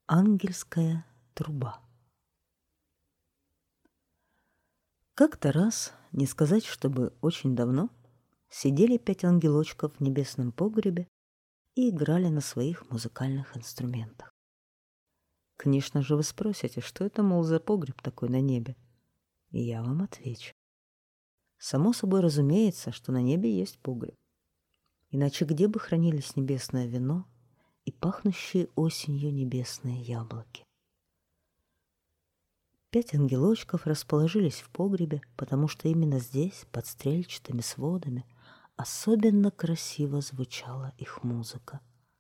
Ангельская труба. Как-то раз, не сказать, чтобы очень давно, сидели 5 ангелочков в небесном погребе и играли на своих музыкальных инструментах. Конечно же, вы спросите, что это, мол, за погреб такой на небе? И я вам отвечу. Само собой разумеется, что на небе есть погреб. Иначе где бы хранились небесное вино и пахнущие осенью небесные яблоки? 5 ангелочков расположились в погребе, потому что именно здесь, под стрельчатыми сводами, особенно красиво звучала их музыка.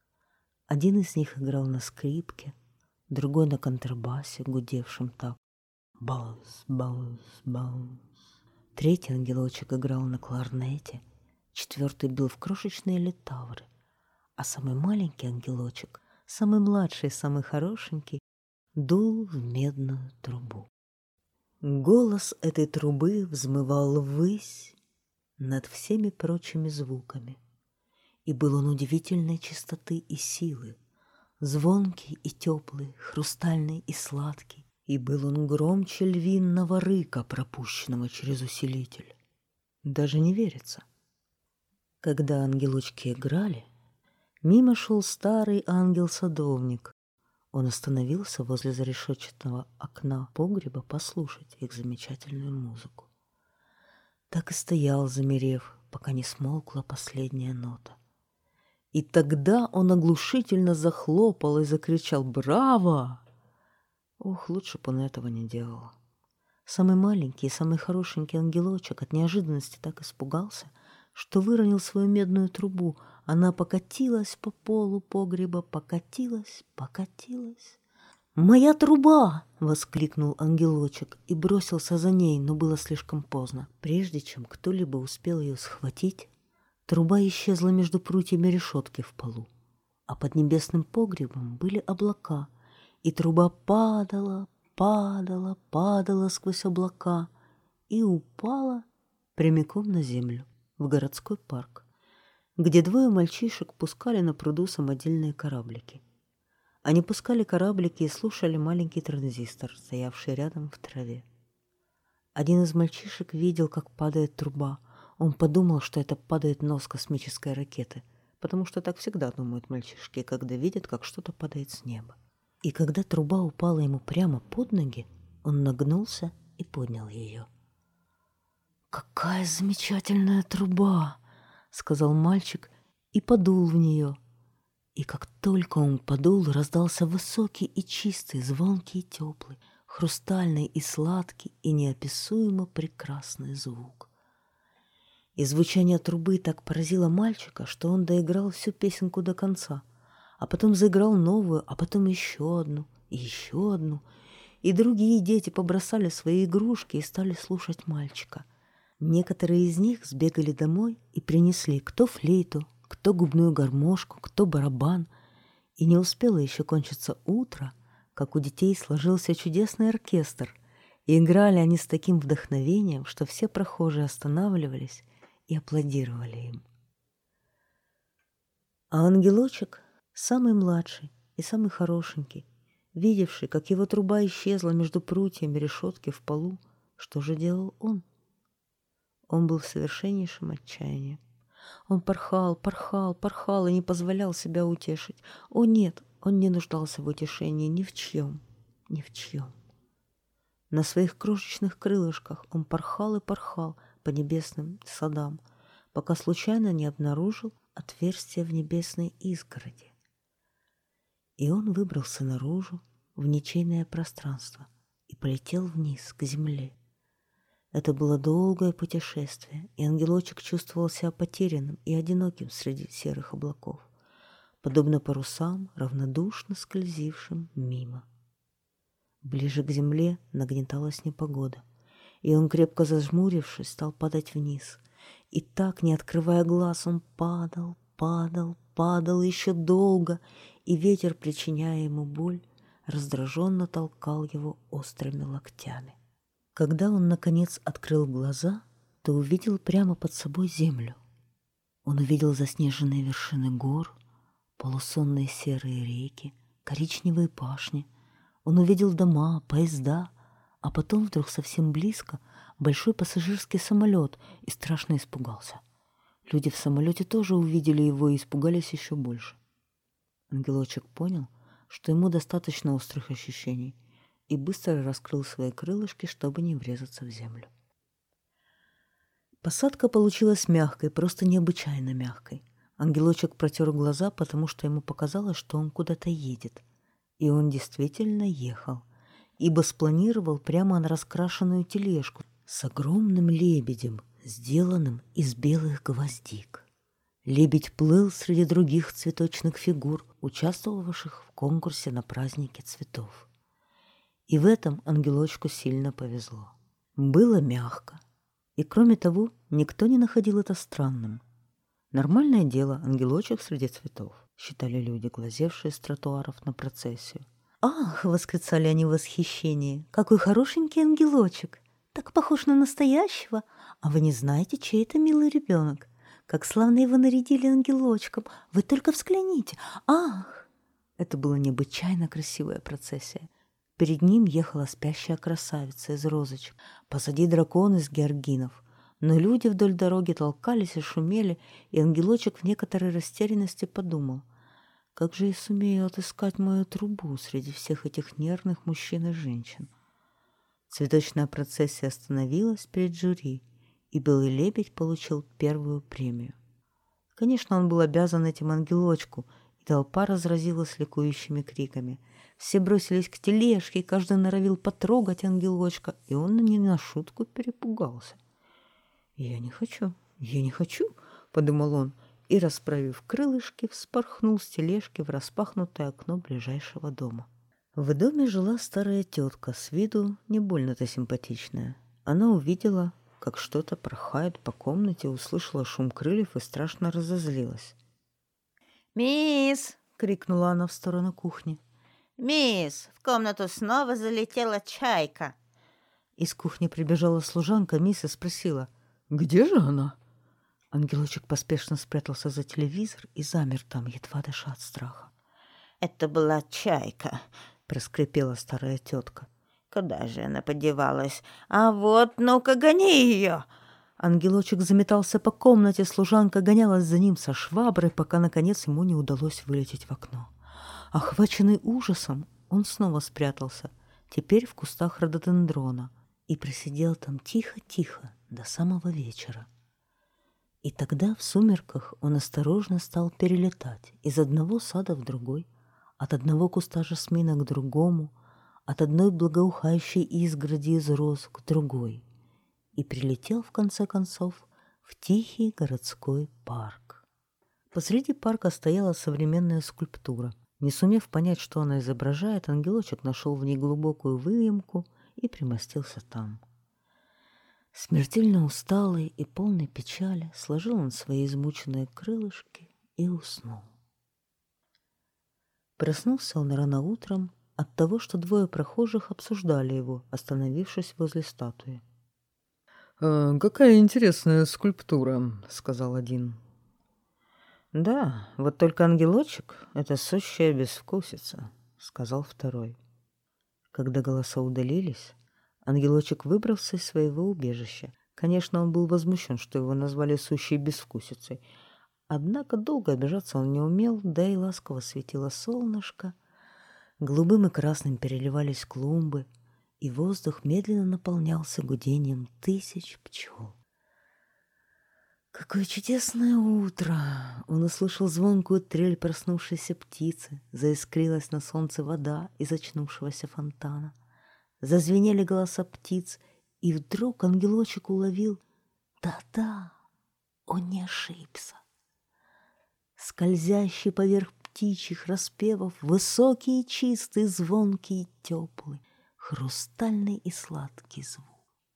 Один из них играл на скрипке, другой на контрабасе, гудевшем так: баус, баус, баус. Третий ангелочек играл на кларнете, четвертый бил в крошечные литавры, а самый маленький ангелочек, самый младший и самый хорошенький, дул в медную трубу. Голос этой трубы взмывал ввысь над всеми прочими звуками, и был он удивительной чистоты и силы, звонкий и теплый, хрустальный и сладкий, и был он громче львиного рыка, пропущенного через усилитель. Даже не верится. Когда ангелочки играли, мимо шел старый ангел-садовник. Он остановился возле зарешетчатого окна погреба послушать их замечательную музыку. Так и стоял, замерев, пока не смолкла последняя нота. И тогда он оглушительно захлопал и закричал: «Браво!» Ох, лучше бы он этого не делал. Самый маленький и самый хорошенький ангелочек от неожиданности так испугался, что выронил свою медную трубу. Она покатилась по полу погреба, покатилась, покатилась. «Моя труба!» — воскликнул ангелочек и бросился за ней, но было слишком поздно. Прежде чем кто-либо успел ее схватить, труба исчезла между прутьями решетки в полу, а под небесным погребом были облака, и труба падала, падала, падала сквозь облака и упала прямиком на землю, в городской парк, где 2 мальчишек пускали на пруду самодельные кораблики. Они пускали кораблики и слушали маленький транзистор, стоявший рядом в траве. Один из мальчишек видел, как падает труба. Он подумал, что это падает нос космической ракеты, потому что так всегда думают мальчишки, когда видят, как что-то падает с неба. И когда труба упала ему прямо под ноги, он нагнулся и поднял ее. «Какая замечательная труба!» — сказал мальчик и подул в нее. И как только он подул, раздался высокий и чистый, звонкий и теплый, хрустальный и сладкий и неописуемо прекрасный звук. И звучание трубы так поразило мальчика, что он доиграл всю песенку до конца, а потом заиграл новую, а потом еще одну, и еще одну. И другие дети побросали свои игрушки и стали слушать мальчика. Некоторые из них сбегали домой и принесли кто флейту, кто губную гармошку, кто барабан. И не успело еще кончиться утро, как у детей сложился чудесный оркестр, и играли они с таким вдохновением, что все прохожие останавливались и аплодировали им. А ангелочек, самый младший и самый хорошенький, видевший, как его труба исчезла между прутьями решетки в полу, что же делал он? Он был в совершеннейшем отчаянии. Он порхал, порхал, порхал и не позволял себя утешить. О нет, он не нуждался в утешении ни в чьем, ни в чьем. На своих крошечных крылышках он порхал и порхал по небесным садам, пока случайно не обнаружил отверстие в небесной изгороди. И он выбрался наружу в ничейное пространство и полетел вниз, к земле. Это было долгое путешествие, и ангелочек чувствовал себя потерянным и одиноким среди серых облаков, подобно парусам, равнодушно скользившим мимо. Ближе к земле нагнеталась непогода, и он, крепко зажмурившись, стал падать вниз. И так, не открывая глаз, он падал, падал, падал еще долго, и ветер, причиняя ему боль, раздраженно толкал его острыми локтями. Когда он, наконец, открыл глаза, то увидел прямо под собой землю. Он увидел заснеженные вершины гор, полусонные серые реки, коричневые пашни. Он увидел дома, поезда, а потом вдруг совсем близко большой пассажирский самолет и страшно испугался. Люди в самолете тоже увидели его и испугались еще больше. Ангелочек понял, что ему достаточно острых ощущений, и быстро раскрыл свои крылышки, чтобы не врезаться в землю. Посадка получилась мягкой, просто необычайно мягкой. Ангелочек протер глаза, потому что ему показалось, что он куда-то едет. И он действительно ехал, ибо спланировал прямо на раскрашенную тележку с огромным лебедем, сделанным из белых гвоздик. Лебедь плыл среди других цветочных фигур, участвовавших в конкурсе на празднике цветов. И в этом ангелочку сильно повезло. Было мягко. И кроме того, никто не находил это странным. Нормальное дело ангелочек среди цветов, считали люди, глазевшие с тротуаров на процессию. «Ах!» — восклицали они в восхищении. «Какой хорошенький ангелочек! Так похож на настоящего! А вы не знаете, чей это милый ребенок? Как славно его нарядили ангелочком! Вы только взгляните! Ах!» Это была необычайно красивая процессия. Перед ним ехала спящая красавица из розочек, позади дракон из георгинов. Но люди вдоль дороги толкались и шумели, и ангелочек в некоторой растерянности подумал: как же я сумею отыскать мою трубу среди всех этих нервных мужчин и женщин? Цветочная процессия остановилась перед жюри, и белый лебедь получил первую премию. Конечно, он был обязан этим ангелочку, и толпа разразилась ликующими криками. Все бросились к тележке, и каждый норовил потрогать ангелочка, и он не на шутку перепугался. «Я не хочу», — подумал он, и, расправив крылышки, вспорхнул с тележки в распахнутое окно ближайшего дома. В доме жила старая тетка, с виду не больно-то симпатичная. Она увидела, как что-то порхает по комнате, услышала шум крыльев и страшно разозлилась. «Мисс!» — крикнула она в сторону кухни. «Мисс, в комнату снова залетела чайка!» Из кухни прибежала служанка мисс и спросила: «Где же она?» Ангелочек поспешно спрятался за телевизор и замер там, едва дыша от страха. «Это была чайка», — проскрипела старая тетка. «Куда же она подевалась? А вот, ну-ка, гони ее!» Ангелочек заметался по комнате, служанка гонялась за ним со шваброй, пока, наконец, ему не удалось вылететь в окно. Охваченный ужасом, он снова спрятался, теперь в кустах рододендрона, и просидел там тихо-тихо до самого вечера. И тогда в сумерках он осторожно стал перелетать из одного сада в другой, от одного куста жасмина к другому, от одной благоухающей изгороди из роз к другой, и прилетел, в конце концов, в тихий городской парк. Посреди парка стояла современная скульптура. Не сумев понять, что она изображает, ангелочек нашел в ней глубокую выемку и примостился там. Смертельно усталый и полный печали сложил он свои измученные крылышки и уснул. Проснулся он рано утром от того, что двое прохожих обсуждали его, остановившись возле статуи. «Какая интересная скульптура», — сказал один. «Да, вот только ангелочек — это сущая безвкусица», — сказал второй. Когда голоса удалились, ангелочек выбрался из своего убежища. Конечно, он был возмущен, что его назвали сущей безвкусицей. Однако долго обижаться он не умел, да и ласково светило солнышко. Голубым и красным переливались клумбы, и воздух медленно наполнялся гудением тысяч пчел. Какое чудесное утро! Он услышал звонкую трель проснувшейся птицы, заискрилась на солнце вода из очнувшегося фонтана. Зазвенели голоса птиц, и вдруг ангелочек уловил: да-да, он не ошибся. Скользящий поверх птичьих распевов, высокий и чистый, звонкий и теплый, хрустальный и сладкий звук.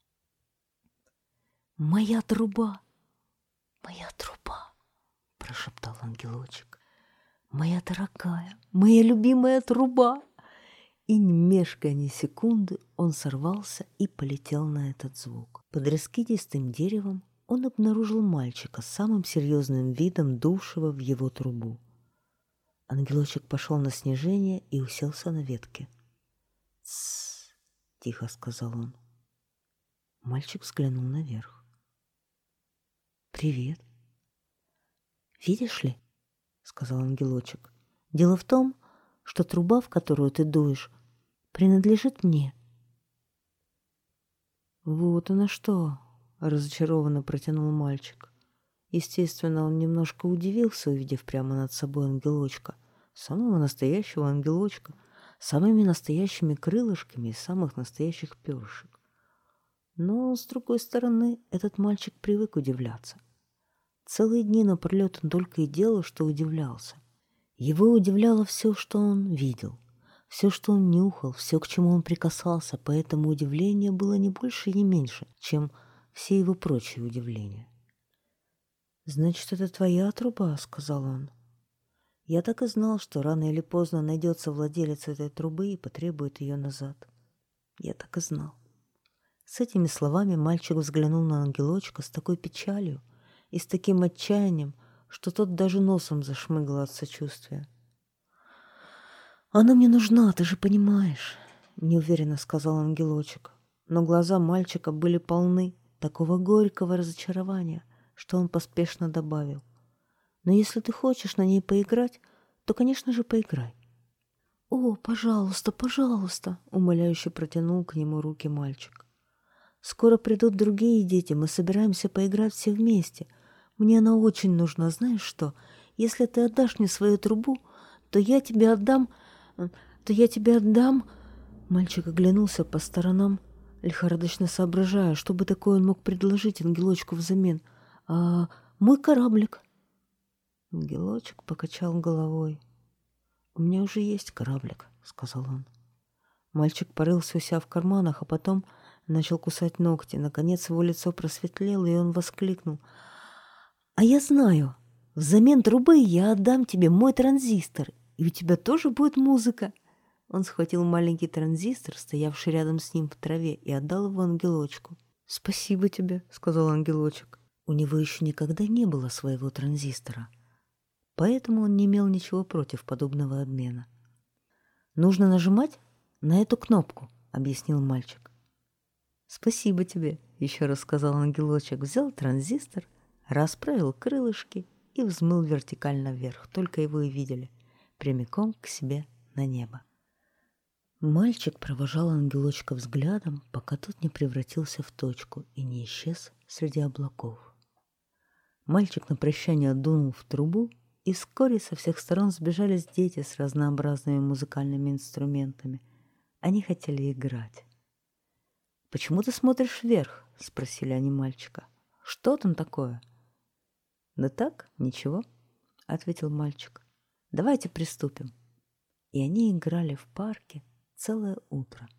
«Моя труба! Моя труба!» — прошептал ангелочек. «Моя дорогая, моя любимая труба!» И, не мешкая ни секунды, он сорвался и полетел на этот звук. Под раскидистым деревом он обнаружил мальчика с самым серьезным видом, дувшего в его трубу. Ангелочек пошел на снижение и уселся на ветке. «Тссс!» — тихо сказал он. Мальчик взглянул наверх. «Привет!» «Видишь ли?» — сказал ангелочек. «Дело в том, что труба, в которую ты дуешь, принадлежит мне». «Вот оно что!» — разочарованно протянул мальчик. Естественно, он немножко удивился, увидев прямо над собой ангелочка, самого настоящего ангелочка, с самыми настоящими крылышками и самых настоящих перышек. Но, с другой стороны, этот мальчик привык удивляться. Целые дни напролет он только и делал, что удивлялся. Его удивляло все, что он видел, все, что он нюхал, все, к чему он прикасался, поэтому удивление было не больше и не меньше, чем все его прочие удивления. «Значит, это твоя труба», — сказал он. «Я так и знал, что рано или поздно найдется владелец этой трубы и потребует ее назад. Я так и знал». С этими словами мальчик взглянул на ангелочка с такой печалью и с таким отчаянием, что тот даже носом зашмыгал от сочувствия. «Она мне нужна, ты же понимаешь», — неуверенно сказал ангелочек. Но глаза мальчика были полны такого горького разочарования, что он поспешно добавил: «Но если ты хочешь на ней поиграть, то, конечно же, поиграй». «О, пожалуйста, пожалуйста», — умоляюще протянул к нему руки мальчик. «Скоро придут другие дети, мы собираемся поиграть все вместе. Мне она очень нужна, знаешь что? Если ты отдашь мне свою трубу, то я тебе отдам... Мальчик оглянулся по сторонам, лихорадочно соображая, что бы такое он мог предложить ангелочку взамен. «Мой кораблик». Ангелочек покачал головой. «У меня уже есть кораблик», — сказал он. Мальчик порылся у себя в карманах, а потом начал кусать ногти. Наконец его лицо просветлело, и он воскликнул: «А я знаю, взамен трубы я отдам тебе мой транзистор, и у тебя тоже будет музыка». Он схватил маленький транзистор, стоявший рядом с ним в траве, и отдал его ангелочку. «Спасибо тебе», — сказал ангелочек. У него еще никогда не было своего транзистора, поэтому он не имел ничего против подобного обмена. «Нужно нажимать на эту кнопку», — объяснил мальчик. «Спасибо тебе», — еще раз сказал ангелочек, взял транзистор, расправил крылышки и взмыл вертикально вверх, только его и видели, прямиком к себе на небо. Мальчик провожал ангелочка взглядом, пока тот не превратился в точку и не исчез среди облаков. Мальчик на прощание дунул в трубу, и вскоре со всех сторон сбежались дети с разнообразными музыкальными инструментами. Они хотели играть. «Почему ты смотришь вверх?» — спросили они мальчика. «Что там такое?» «Да так, ничего», — ответил мальчик. «Давайте приступим». И они играли в парке целое утро.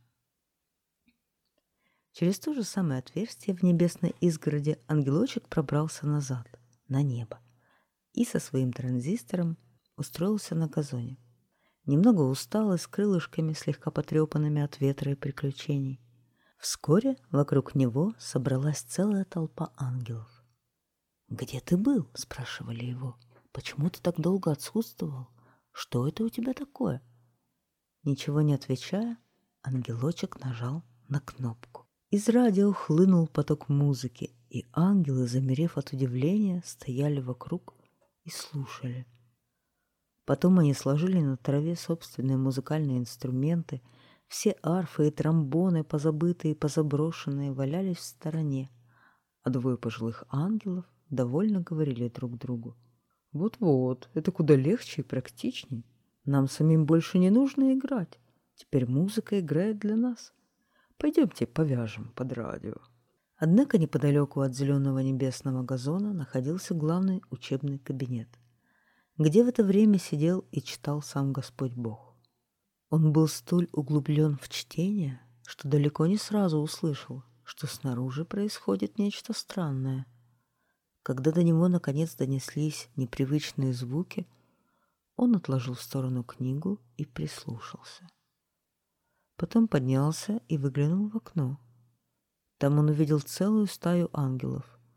Через то же самое отверстие в небесной изгороди ангелочек пробрался назад, на небо, и со своим транзистором устроился на газоне. Немного устал и с крылышками, слегка потрепанными от ветра и приключений. Вскоре вокруг него собралась целая толпа ангелов. «Где ты был?» — спрашивали его. «Почему ты так долго отсутствовал? Что это у тебя такое?» Ничего не отвечая, ангелочек нажал на кнопку. Из радио хлынул поток музыки, и ангелы, замерев от удивления, стояли вокруг и слушали. Потом они сложили на траве собственные музыкальные инструменты. Все арфы и тромбоны, позабытые и позаброшенные, валялись в стороне, а двое пожилых ангелов довольно говорили друг другу: «Вот-вот, это куда легче и практичней. Нам самим больше не нужно играть. Теперь музыка играет для нас. Пойдемте повяжем под радио». Однако неподалеку от зеленого небесного газона находился главный учебный кабинет, где в это время сидел и читал сам Господь Бог. Он был столь углублен в чтение, что далеко не сразу услышал, что снаружи происходит нечто странное. Когда до него наконец донеслись непривычные звуки, он отложил в сторону книгу и прислушался. Потом поднялся и выглянул в окно. Там он увидел целую стаю ангелов.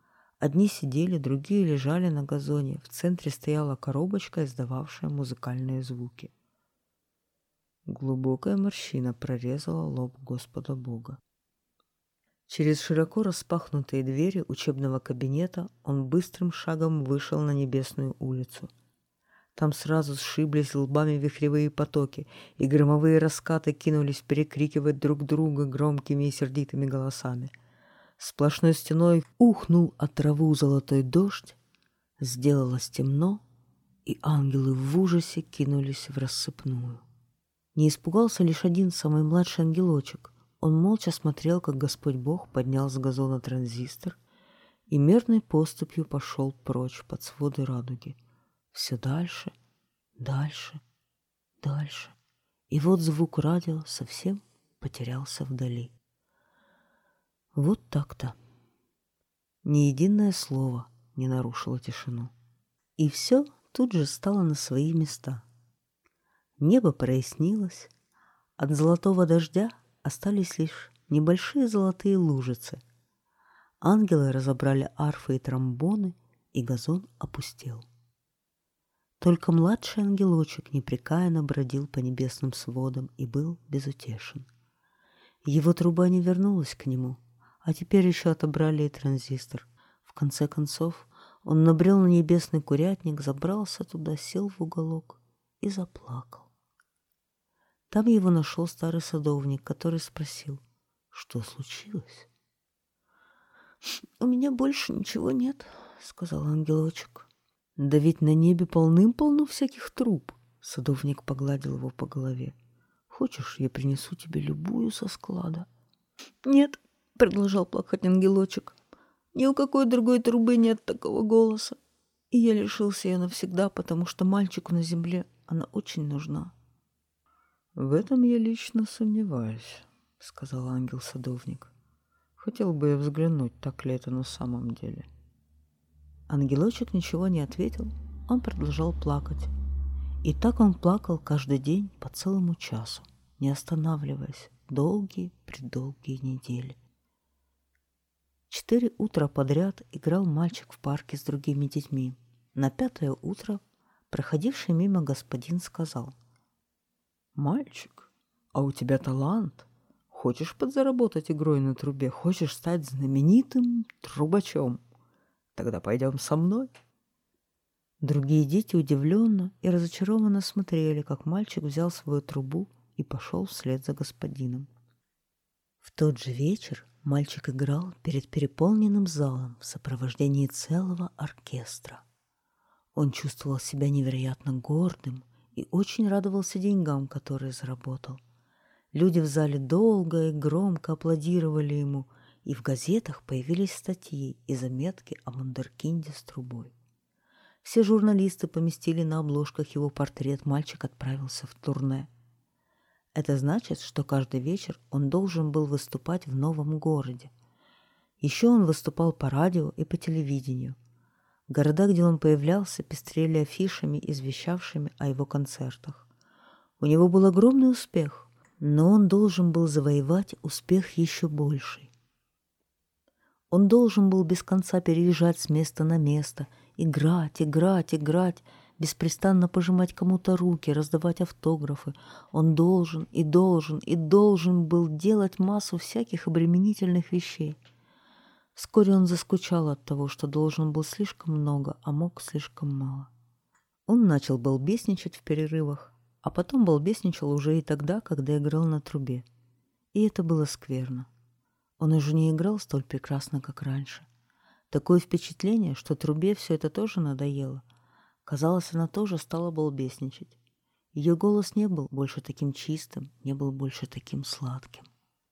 Одни сидели, другие лежали на газоне. В центре стояла коробочка, издававшая музыкальные звуки. Глубокая морщина прорезала лоб Господа Бога. Через широко распахнутые двери учебного кабинета он быстрым шагом вышел на Небесную улицу. Там сразу сшиблись лбами вихревые потоки, и громовые раскаты кинулись перекрикивать друг друга громкими и сердитыми голосами. Сплошной стеной ухнул от траву золотой дождь, сделалось темно, и ангелы в ужасе кинулись в рассыпную. Не испугался лишь один, самый младший ангелочек. Он молча смотрел, как Господь Бог поднял с газона транзистор и мерной поступью пошел прочь под своды радуги. Все дальше, дальше, дальше. И вот звук радио совсем потерялся вдали. Вот так-то. Ни единое слово не нарушило тишину. И все тут же стало на свои места. Небо прояснилось. От золотого дождя остались лишь небольшие золотые лужицы. Ангелы разобрали арфы и тромбоны, и газон опустел. Только младший ангелочек непрекаянно бродил по небесным сводам и был безутешен. Его труба не вернулась к нему, а теперь еще отобрали и транзистор. В конце концов он набрел на небесный курятник, забрался туда, сел в уголок и заплакал. Там его нашел старый садовник, который спросил, что случилось. «У меня больше ничего нет», — сказал ангелочек. «Да ведь на небе полным-полно всяких труб», — садовник погладил его по голове. «Хочешь, я принесу тебе любую со склада?» «Нет», — продолжал плакать ангелочек, — «ни у какой другой трубы нет такого голоса. И я лишился ее навсегда, потому что мальчику на земле она очень нужна». «В этом я лично сомневаюсь», — сказал ангел-садовник. «Хотел бы я взглянуть, так ли это на самом деле». Ангелочек ничего не ответил, он продолжал плакать. И так он плакал каждый день по целому часу, не останавливаясь, долгие-предолгие недели. 4 утра подряд играл мальчик в парке с другими детьми. На 5-е утро проходивший мимо господин сказал: «Мальчик, а у тебя талант. Хочешь подзаработать игрой на трубе? Хочешь стать знаменитым трубачом? Тогда пойдем со мной». Другие дети удивленно и разочарованно смотрели, как мальчик взял свою трубу и пошел вслед за господином. В тот же вечер мальчик играл перед переполненным залом в сопровождении целого оркестра. Он чувствовал себя невероятно гордым и очень радовался деньгам, которые заработал. Люди в зале долго и громко аплодировали ему, и в газетах появились статьи и заметки о вундеркинде с трубой. Все журналисты поместили на обложках его портрет, мальчик отправился в турне. Это значит, что каждый вечер он должен был выступать в новом городе. Еще он выступал по радио и по телевидению. Города, где он появлялся, пестрели афишами, извещавшими о его концертах. У него был огромный успех, но он должен был завоевать успех еще больший. Он должен был без конца переезжать с места на место, играть, беспрестанно пожимать кому-то руки, раздавать автографы. Он должен был делать массу всяких обременительных вещей. Вскоре он заскучал от того, что должен был слишком много, а мог слишком мало. Он начал балбесничать в перерывах, а потом балбесничал уже и тогда, когда играл на трубе. И это было скверно. Он уже не играл столь прекрасно, как раньше. Такое впечатление, что трубе все это тоже надоело. Казалось, она тоже стала балбесничать. Ее голос не был больше таким чистым, не был больше таким сладким.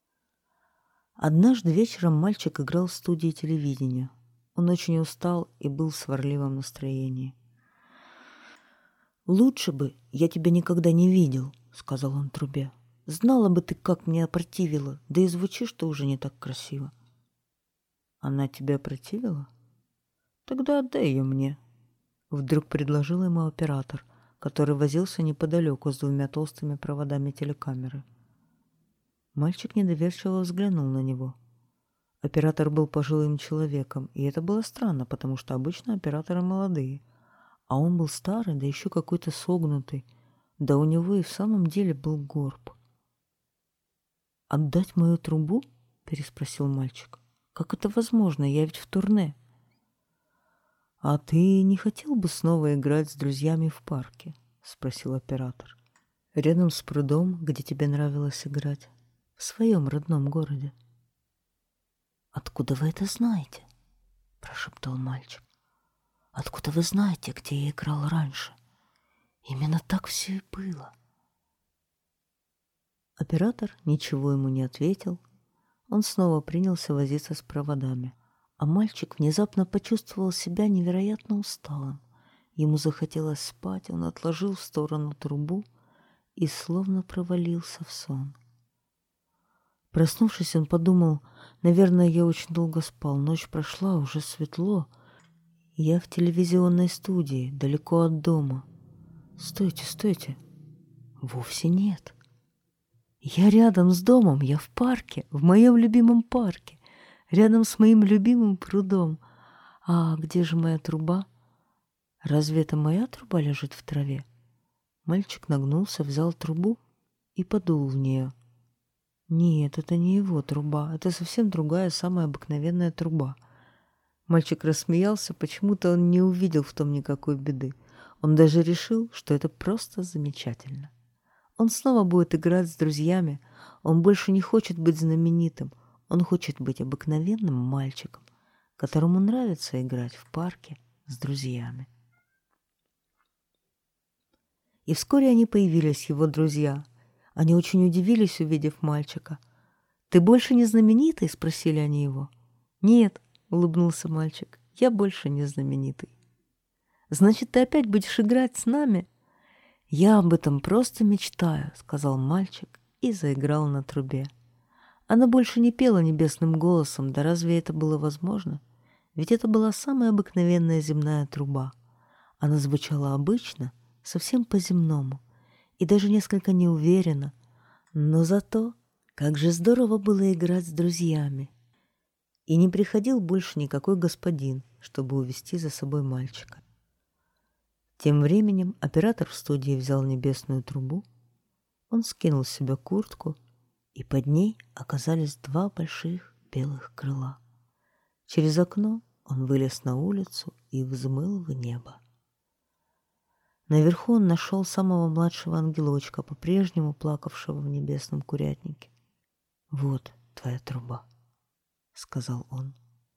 Однажды вечером мальчик играл в студии телевидения. Он очень устал и был в сварливом настроении. «Лучше бы я тебя никогда не видел», — сказал он трубе. «Знала бы ты, как мне опротивила, да и звучишь ты уже не так красиво». «Она тебя опротивила? Тогда отдай ее мне», — вдруг предложил ему оператор, который возился неподалеку с 2 толстыми проводами телекамеры. Мальчик недоверчиво взглянул на него. Оператор был пожилым человеком, и это было странно, потому что обычно операторы молодые. А он был старый, да еще какой-то согнутый. Да у него и в самом деле был горб. «Отдать мою трубу?» — переспросил мальчик. «Как это возможно? Я ведь в турне». «А ты не хотел бы снова играть с друзьями в парке?» — спросил оператор. «Рядом с прудом, где тебе нравилось играть, в своем родном городе». «Откуда вы это знаете?» — прошептал мальчик. «Откуда вы знаете, где я играл раньше? Именно так все и было». Оператор ничего ему не ответил. Он снова принялся возиться с проводами. А мальчик внезапно почувствовал себя невероятно усталым. Ему захотелось спать, он отложил в сторону трубу и словно провалился в сон. Проснувшись, он подумал: наверное, я очень долго спал, ночь прошла, уже светло. Я в телевизионной студии, далеко от дома. Стойте, стойте. Вовсе нет. Я рядом с домом, я в парке, в моем любимом парке, рядом с моим любимым прудом. А где же моя труба? Разве это моя труба лежит в траве? Мальчик нагнулся, взял трубу и подул в нее. Нет, это не его труба, это совсем другая, самая обыкновенная труба. Мальчик рассмеялся, почему-то он не увидел в том никакой беды. Он даже решил, что это просто замечательно. Он снова будет играть с друзьями. Он больше не хочет быть знаменитым. Он хочет быть обыкновенным мальчиком, которому нравится играть в парке с друзьями. И вскоре они появились, его друзья. Они очень удивились, увидев мальчика. «Ты больше не знаменитый?» — спросили они его. «Нет», — улыбнулся мальчик, — «я больше не знаменитый». «Значит, ты опять будешь играть с нами?» «Я об этом просто мечтаю», — сказал мальчик и заиграл на трубе. Она больше не пела небесным голосом, да разве это было возможно? Ведь это была самая обыкновенная земная труба. Она звучала обычно, совсем по-земному, и даже несколько неуверенно, но зато как же здорово было играть с друзьями. И не приходил больше никакой господин, чтобы увести за собой мальчика. Тем временем оператор в студии взял небесную трубу, он скинул с себя куртку, и под ней оказались два больших белых крыла. Через окно он вылез на улицу и взмыл в небо. Наверху он нашел самого младшего ангелочка, по-прежнему плакавшего в небесном курятнике. «Вот твоя труба», — сказал он.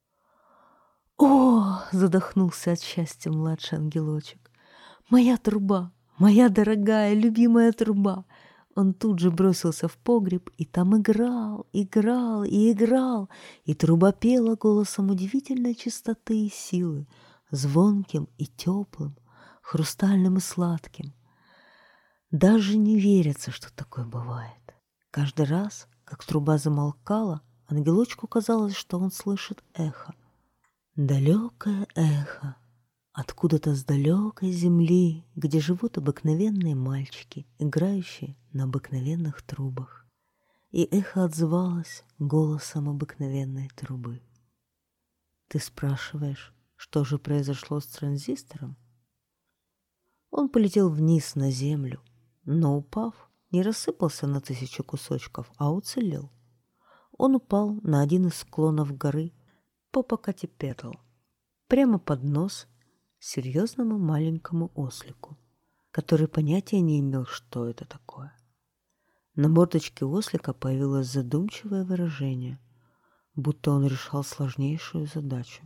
«О!» — задохнулся от счастья младший ангелочек. «Моя труба! Моя дорогая, любимая труба!» Он тут же бросился в погреб и там играл, играл и играл, и труба пела голосом удивительной чистоты и силы, звонким и теплым, хрустальным и сладким. Даже не верится, что такое бывает. Каждый раз, как труба замолкала, ангелочку казалось, что он слышит эхо. Далекое эхо. Откуда-то с далекой земли, где живут обыкновенные мальчики, играющие на обыкновенных трубах. И эхо отзывалось голосом обыкновенной трубы. Ты спрашиваешь, что же произошло с транзистором? Он полетел вниз на землю, но, упав, не рассыпался на 1000 кусочков, а уцелел. Он упал на один из склонов горы Попокатепетл, прямо под нос серьезному маленькому ослику, который понятия не имел, что это такое. На мордочке ослика появилось задумчивое выражение, будто он решал сложнейшую задачу.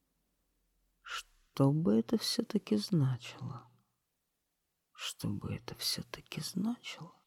Что бы это все-таки значило? Что бы это все-таки значило?